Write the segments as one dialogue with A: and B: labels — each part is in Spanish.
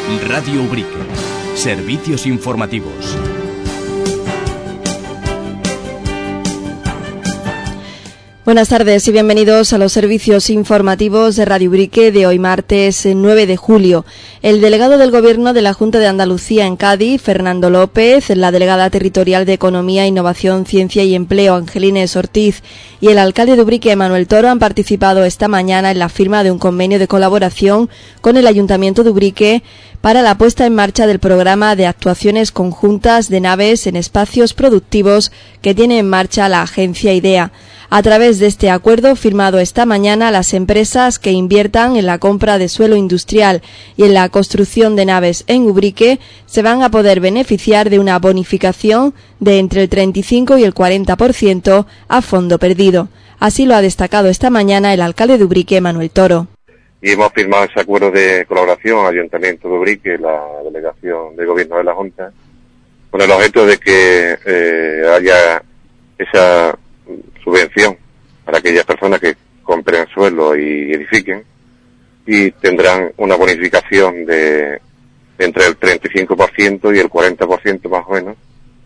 A: Radio Ubrique. Servicios informativos.
B: Buenas tardes y bienvenidos a los servicios informativos de Radio Ubrique de hoy martes 9 de julio. El delegado del Gobierno de la Junta de Andalucía en Cádiz, Fernando López, la delegada territorial de Economía, Innovación, Ciencia y Empleo, Angelines Ortiz, y el alcalde de Ubrique, Manuel Toro, han participado esta mañana en la firma de un convenio de colaboración con el Ayuntamiento de Ubrique para la puesta en marcha del programa de actuaciones conjuntas de naves en espacios productivos que tiene en marcha la agencia IDEA. A través de este acuerdo firmado esta mañana, las empresas que inviertan en la compra de suelo industrial y en la construcción de naves en Ubrique se van a poder beneficiar de una bonificación de entre el 35 y el 40% a fondo perdido. Así lo ha destacado esta mañana el alcalde de Ubrique, Manuel Toro.
C: Y hemos firmado ese acuerdo de colaboración Ayuntamiento de Ubrique, la delegación de Gobierno de la Junta, con el objeto de que haya esa subvención para aquellas personas que compren suelo y edifiquen, y tendrán una bonificación de entre el 35% y el 40% más o menos,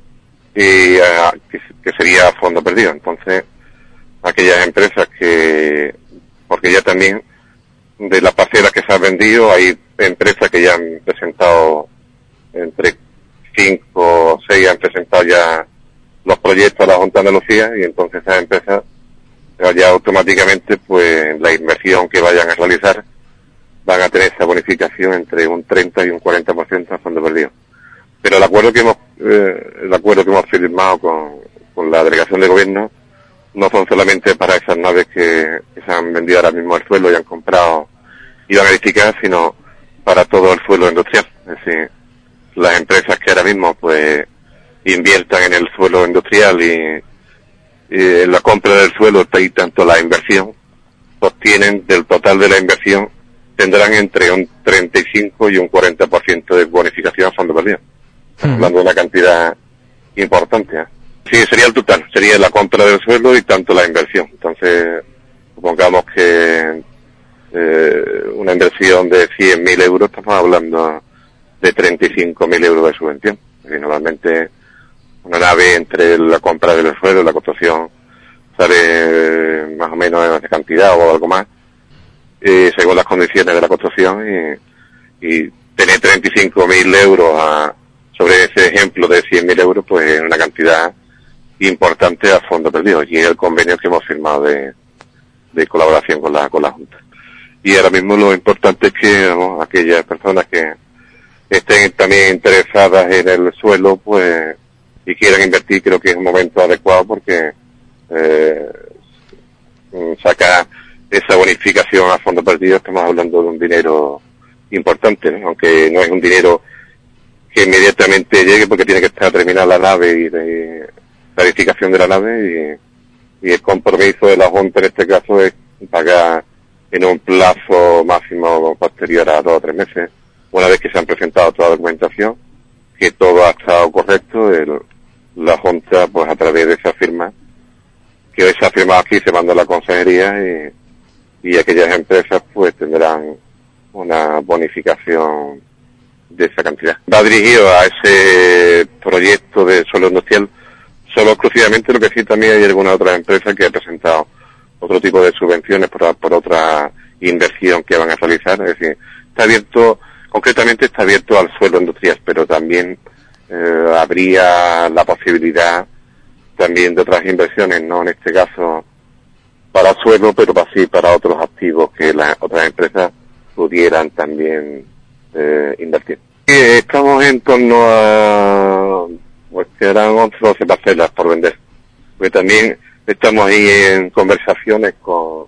C: y que sería a fondo perdido. Entonces, aquellas empresas porque ya también de las parcelas que se han vendido, hay empresas que ya han presentado, entre 5 o 6 han presentado ya los proyectos a la Junta de Andalucía, y entonces esas empresas ya automáticamente, pues la inversión que vayan a realizar van a tener esa bonificación entre un 30 y un 40% a fondo perdido. Pero el acuerdo que hemos firmado con la delegación de gobierno no son solamente para esas naves que se han vendido ahora mismo al suelo y han comprado y van a edificar, sino para todo el suelo industrial. Es decir, las empresas que ahora mismo pues inviertan en el suelo industrial y la compra del suelo y tanto la inversión, obtienen del total de la inversión, tendrán entre un 35 y un 40% de bonificación a fondo perdido. Hablando de una cantidad importante, ¿eh? Sí, sería el total, sería la compra del suelo y tanto la inversión. Entonces, supongamos que una inversión de 100.000 euros, estamos hablando de 35.000 euros de subvención. Porque normalmente una nave, entre la compra del suelo y la construcción, sale más o menos en esa cantidad o algo más, según las condiciones de la construcción, y tener 35.000 euros sobre ese ejemplo de 100.000 euros, pues es una cantidad importante a fondo perdido, y es el convenio que hemos firmado de colaboración con la Junta. Y ahora mismo lo importante es que, vamos, aquellas personas que estén también interesadas en el suelo, pues, y quieran invertir, creo que es un momento adecuado, porque sacar esa bonificación a fondo perdido, estamos hablando de un dinero importante, ¿no? Aunque no es un dinero que inmediatamente llegue, porque tiene que estar terminada la nave y la edificación de la nave, y el compromiso de la Junta en este caso es pagar en un plazo máximo posterior a 2 o 3 meses, una vez que se han presentado toda la documentación, que todo ha estado correcto. La Junta, pues a través de esa firma, que hoy se ha firmado aquí, se manda a la consejería, y aquellas empresas pues tendrán una bonificación de esa cantidad. Va dirigido a ese proyecto de suelo industrial solo exclusivamente, lo que sí también hay algunas otras empresas que han presentado otro tipo de subvenciones por otra inversión que van a realizar. Es decir, concretamente está abierto al suelo industrial, pero también habría la posibilidad también de otras inversiones, no en este caso para suelo, pero sí para otros activos que las otras empresas pudieran también invertir. Estamos en torno a, pues quedan 11 o 12 parcelas por vender, porque también estamos ahí en conversaciones con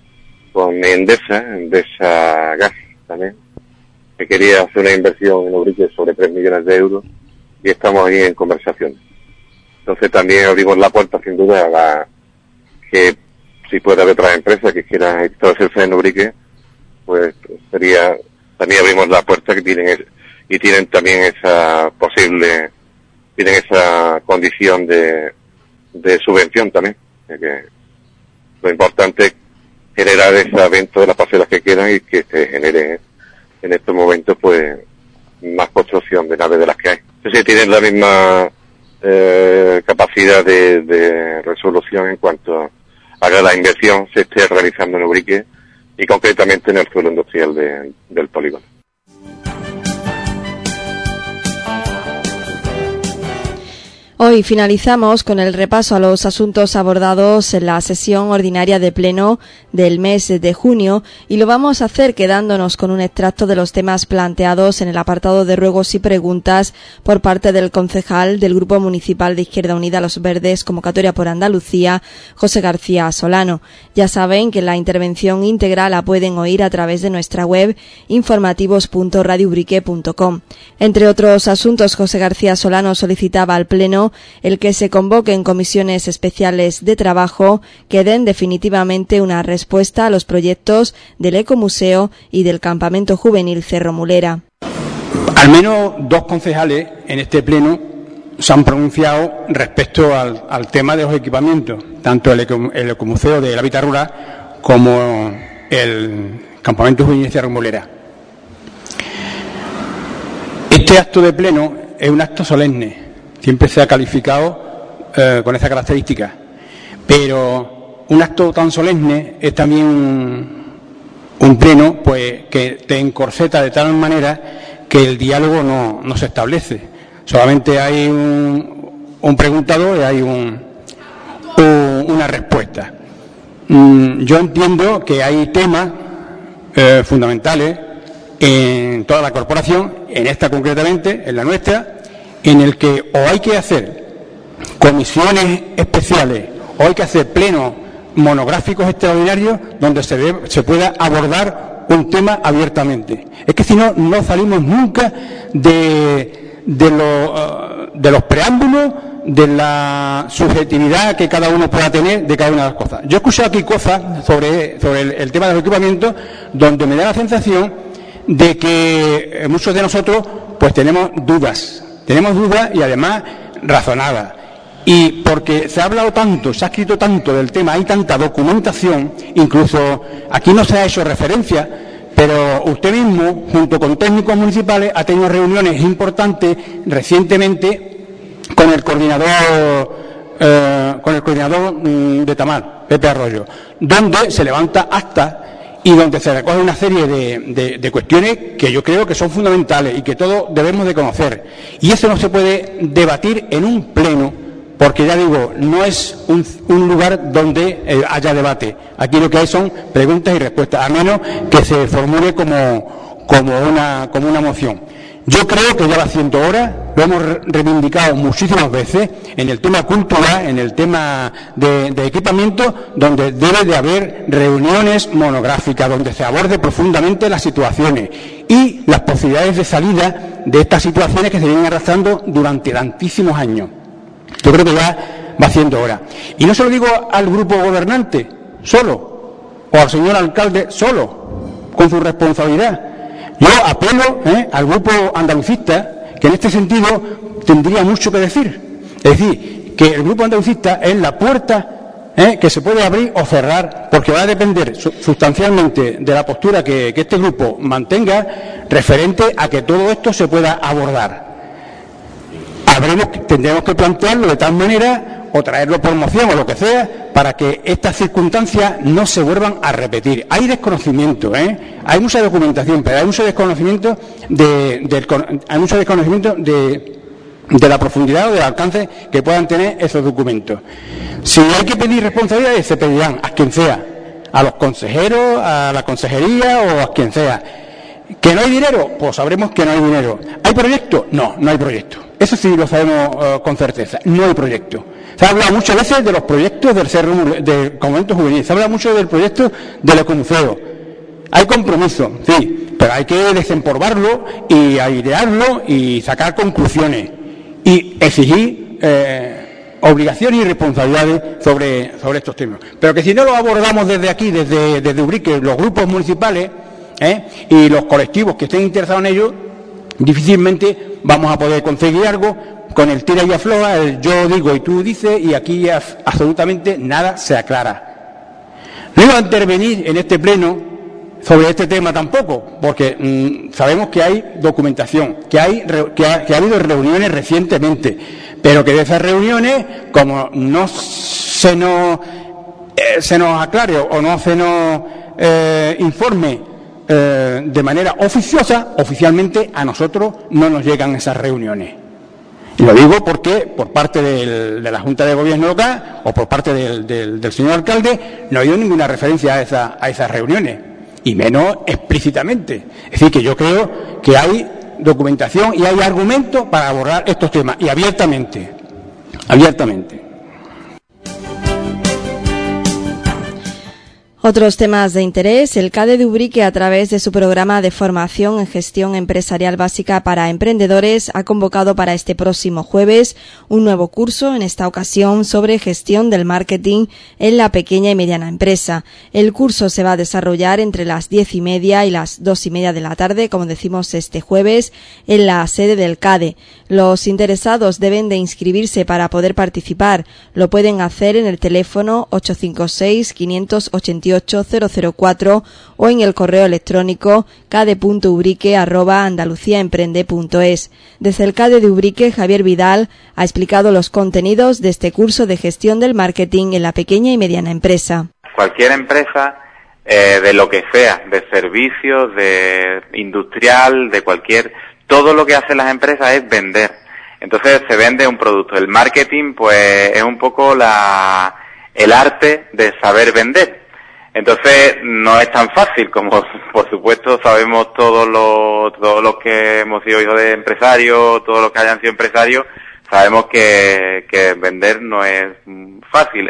C: Endesa Gas también, que quería hacer una inversión en Ubrique sobre 3 millones de euros, y estamos ahí en conversaciones. Entonces también abrimos la puerta, sin duda, a que si puede haber otras empresas que quieran establecerse en Ubrique, pues sería, también abrimos la puerta, que tienen también esa condición de subvención también. Que lo importante es generar esa venta de las parcelas que quedan, y que se genere en estos momentos pues naves de las que hay. Entonces tienen la misma capacidad de resolución en cuanto a que la inversión se esté realizando en Ubrique y concretamente en el suelo industrial del polígono.
B: Hoy finalizamos con el repaso a los asuntos abordados en la sesión ordinaria de pleno del mes de junio y lo vamos a hacer quedándonos con un extracto de los temas planteados en el apartado de ruegos y preguntas por parte del concejal del Grupo Municipal de Izquierda Unida Los Verdes, Convocatoria por Andalucía, José García Solano. Ya saben que la intervención íntegra la pueden oír a través de nuestra web informativos.radioubrique.com. Entre otros asuntos, José García Solano solicitaba al pleno el que se convoquen comisiones especiales de trabajo que den definitivamente una respuesta a los proyectos del Ecomuseo y del Campamento Juvenil Cerro Mulera.
D: Al menos dos concejales en este pleno se han pronunciado respecto al tema de los equipamientos, tanto el Ecomuseo de la Hábitat Rural como el Campamento Juvenil Cerro Mulera. Este acto de pleno es un acto solemne. Siempre se ha calificado con esa característica, pero un acto tan solemne es también un pleno pues que te encorseta de tal manera que el diálogo no se establece. Solamente hay un preguntador y hay una respuesta. Yo entiendo que hay temas fundamentales en toda la corporación, en esta concretamente, en la nuestra, en el que o hay que hacer comisiones especiales o hay que hacer plenos monográficos extraordinarios donde se pueda abordar un tema abiertamente. Es que si no, no salimos nunca de los preámbulos, de la subjetividad que cada uno pueda tener de cada una de las cosas. Yo he escuchado aquí cosas sobre el tema de los equipamientos donde me da la sensación de que muchos de nosotros pues tenemos dudas y además razonadas. Y porque se ha hablado tanto, se ha escrito tanto del tema, hay tanta documentación, incluso aquí no se ha hecho referencia, pero usted mismo, junto con técnicos municipales, ha tenido reuniones importantes recientemente con el coordinador de Tamar, Pepe Arroyo, donde se levanta acta y donde se recoge una serie de cuestiones que yo creo que son fundamentales y que todos debemos de conocer. Y eso no se puede debatir en un pleno, porque ya digo, no es un lugar donde haya debate. Aquí lo que hay son preguntas y respuestas, a menos que se formule como una moción. Yo creo que ya va siendo hora, lo hemos reivindicado muchísimas veces, en el tema cultural, en el tema de equipamiento, donde debe de haber reuniones monográficas, donde se aborde profundamente las situaciones y las posibilidades de salida de estas situaciones que se vienen arrastrando durante tantísimos años. Yo creo que ya va siendo hora. Y no se lo digo al grupo gobernante solo, o al señor alcalde solo, con su responsabilidad. Yo apelo al grupo andalucista, que en este sentido tendría mucho que decir. Es decir, que el grupo andalucista es la puerta que se puede abrir o cerrar, porque va a depender sustancialmente de la postura que este grupo mantenga referente a que todo esto se pueda abordar. Tendremos que plantearlo de tal manera, o traerlo por moción o lo que sea, para que estas circunstancias no se vuelvan a repetir. Hay desconocimiento, hay mucha documentación, pero hay mucho desconocimiento de la profundidad o del alcance que puedan tener esos documentos. Si hay que pedir responsabilidades, se pedirán a quien sea, a los consejeros, a la consejería o a quien sea. ¿Que no hay dinero? Pues sabremos que no hay dinero. ¿Hay proyecto? No hay proyecto. Eso sí lo sabemos con certeza. No hay proyecto. Se ha hablado muchas veces de los proyectos del Campamento Juvenil. Se ha hablado mucho del proyecto del Ecomuseo. Hay compromiso, sí, pero hay que desempolvarlo y airearlo y sacar conclusiones y exigir obligaciones y responsabilidades sobre estos temas. Pero que si no lo abordamos desde aquí, desde Ubrique, los grupos municipales y los colectivos que estén interesados en ello, difícilmente vamos a poder conseguir algo con el tira y afloja, el yo digo y tú dices, y aquí absolutamente nada se aclara. No iba a intervenir en este pleno sobre este tema tampoco, porque sabemos que hay documentación, que ha habido reuniones recientemente, pero que de esas reuniones, como no se nos aclare o no se nos informe de manera oficiosa, oficialmente a nosotros no nos llegan esas reuniones. Y lo digo porque por parte de la Junta de Gobierno local o por parte del señor alcalde no ha habido ninguna referencia a esas reuniones, y menos explícitamente. Es decir, que yo creo que hay documentación y hay argumentos para abordar estos temas, y abiertamente.
B: Otros temas de interés. El CADE de Ubrique, a través de su programa de formación en gestión empresarial básica para emprendedores, ha convocado para este próximo jueves un nuevo curso, en esta ocasión sobre gestión del marketing en la pequeña y mediana empresa. El curso se va a desarrollar entre las 10:30 y las 2:30 de la tarde, como decimos, este jueves, en la sede del CADE. Los interesados deben de inscribirse para poder participar. Lo pueden hacer en el teléfono 856-588-004 o en el correo electrónico cade.ubrique@andaluciaemprende.es. Desde el CADE de Ubrique, Javier Vidal ha explicado los contenidos de este curso de gestión del marketing en la pequeña y mediana empresa.
E: Cualquier empresa, de lo que sea, de servicios, de industrial, de todo lo que hacen las empresas es vender. Entonces se vende un producto. El marketing, pues, es un poco el arte de saber vender. Entonces no es tan fácil como, por supuesto, sabemos todos los que hemos sido hijos de empresarios, todos los que hayan sido empresarios, sabemos que vender no es fácil.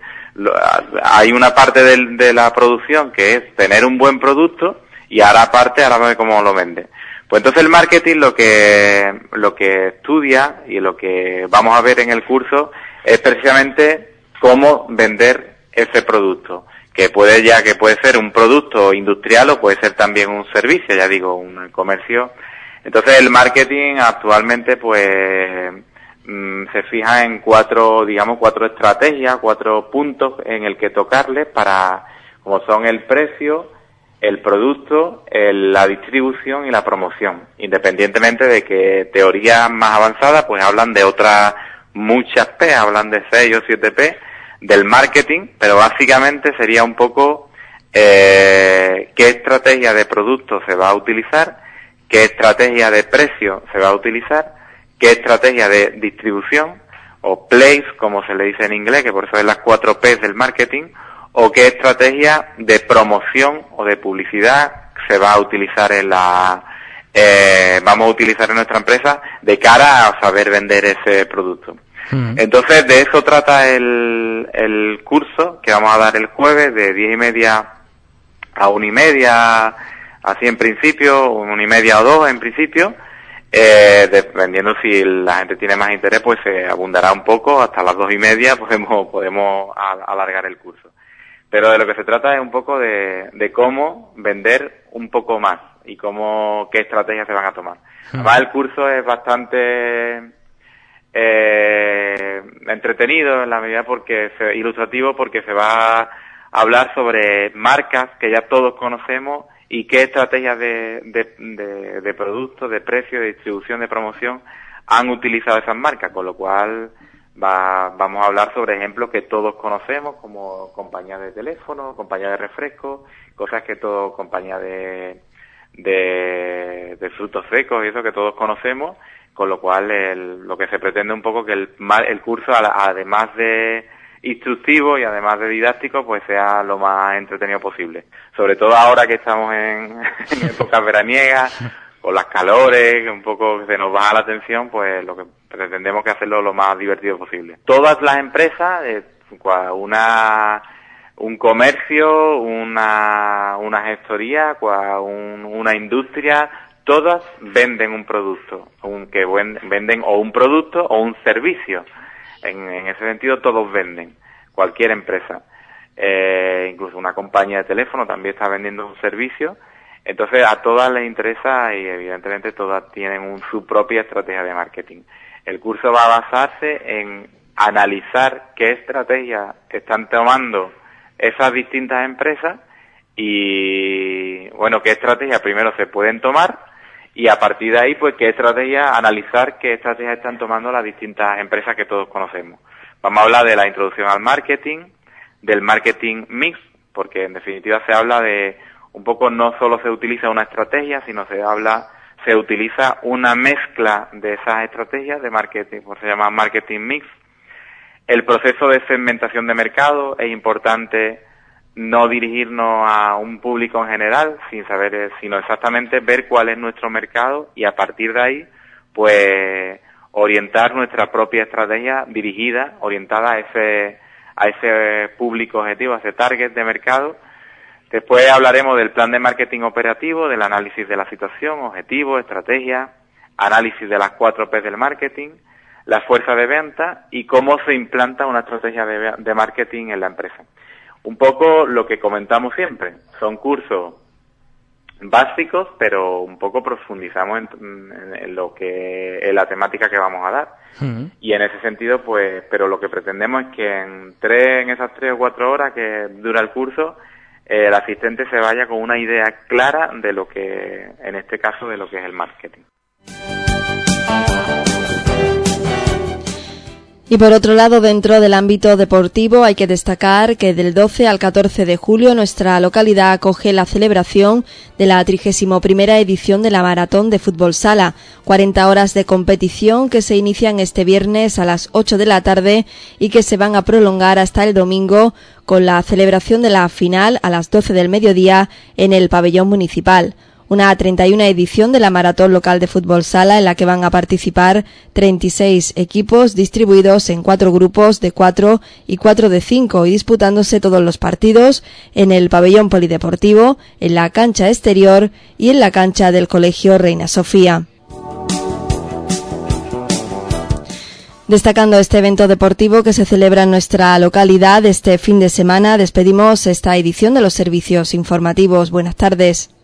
E: Hay una parte de la producción que es tener un buen producto, y ahora ver cómo lo vende. Pues entonces el marketing lo que estudia y lo que vamos a ver en el curso es precisamente cómo vender ese producto, que puede ser un producto industrial o puede ser también un servicio, ya digo, un comercio. Entonces el marketing actualmente pues se fija en cuatro estrategias, 4 puntos en el que tocarle como son el precio, el producto, la distribución y la promoción. Independientemente de que teorías más avanzadas pues hablan de otras muchas P, hablan de 6 o 7 P del marketing, pero básicamente sería un poco qué estrategia de producto se va a utilizar, qué estrategia de precio se va a utilizar, qué estrategia de distribución, o place, como se le dice en inglés, que por eso es las 4 P del marketing, o qué estrategia de promoción o de publicidad se va a utilizar vamos a utilizar en nuestra empresa de cara a saber vender ese producto. Entonces de eso trata el curso que vamos a dar el jueves de 10:30 a 1:30, así en principio, 1:30 o 2 en principio, dependiendo si la gente tiene más interés, pues se abundará un poco, hasta las 2:30 podemos alargar el curso. Pero de lo que se trata es un poco de cómo vender un poco más y qué estrategias se van a tomar. Además el curso es bastante entretenido en la medida ilustrativo, porque se va a hablar sobre marcas que ya todos conocemos y qué estrategias de productos, de precio, de distribución, de promoción han utilizado esas marcas, con lo cual vamos a hablar sobre ejemplos que todos conocemos, como compañías de teléfono, compañías de refresco, compañías de frutos secos y eso que todos conocemos, con lo cual lo que se pretende un poco que el curso, además de instructivo y además de didáctico, pues sea lo más entretenido posible. Sobre todo ahora que estamos en épocas veraniegas, con las calores, un poco se nos baja la atención, pues lo que pretendemos que hacerlo lo más divertido posible. Todas las empresas, un comercio, una gestoría, una industria, todas venden un producto, venden o un producto o un servicio. En ese sentido todos venden, cualquier empresa. Incluso una compañía de teléfono también está vendiendo un servicio. Entonces a todas les interesa y evidentemente todas tienen su propia estrategia de marketing. El curso va a basarse en analizar qué estrategias están tomando esas distintas empresas y, bueno, qué estrategias primero se pueden tomar y a partir de ahí, pues analizar qué estrategias están tomando las distintas empresas que todos conocemos. Vamos a hablar de la introducción al marketing, del marketing mix, porque en definitiva se habla de un poco, no solo se utiliza una estrategia, sino se utiliza una mezcla de esas estrategias de marketing, por eso se llama marketing mix. El proceso de segmentación de mercado, es importante no dirigirnos a un público en general sin saber, sino exactamente ver cuál es nuestro mercado y a partir de ahí, pues, orientar nuestra propia estrategia dirigida, orientada a ese público objetivo, a ese target de mercado. Después hablaremos del plan de marketing operativo, del análisis de la situación, objetivos, estrategia, análisis de las 4 P del marketing, la fuerza de venta y cómo se implanta una estrategia de marketing en la empresa. Un poco lo que comentamos siempre, son cursos básicos, pero un poco profundizamos en lo que es la temática que vamos a dar. Y en ese sentido, pues, pero lo que pretendemos es que en esas 3 o 4 horas que dura el curso, el asistente se vaya con una idea clara de lo que, en este caso, de lo que es el marketing.
B: Y por otro lado, dentro del ámbito deportivo, hay que destacar que del 12 al 14 de julio nuestra localidad acoge la celebración de la 31ª edición de la Maratón de Fútbol Sala, 40 horas de competición que se inician este viernes a las 8 de la tarde y que se van a prolongar hasta el domingo con la celebración de la final a las 12 del mediodía en el pabellón municipal. Una 31 edición de la Maratón Local de Fútbol Sala en la que van a participar 36 equipos distribuidos en 4 grupos de 4 y 4 de 5 y disputándose todos los partidos en el pabellón polideportivo, en la cancha exterior y en la cancha del Colegio Reina Sofía. Destacando este evento deportivo que se celebra en nuestra localidad este fin de semana, despedimos esta edición de los servicios informativos. Buenas tardes.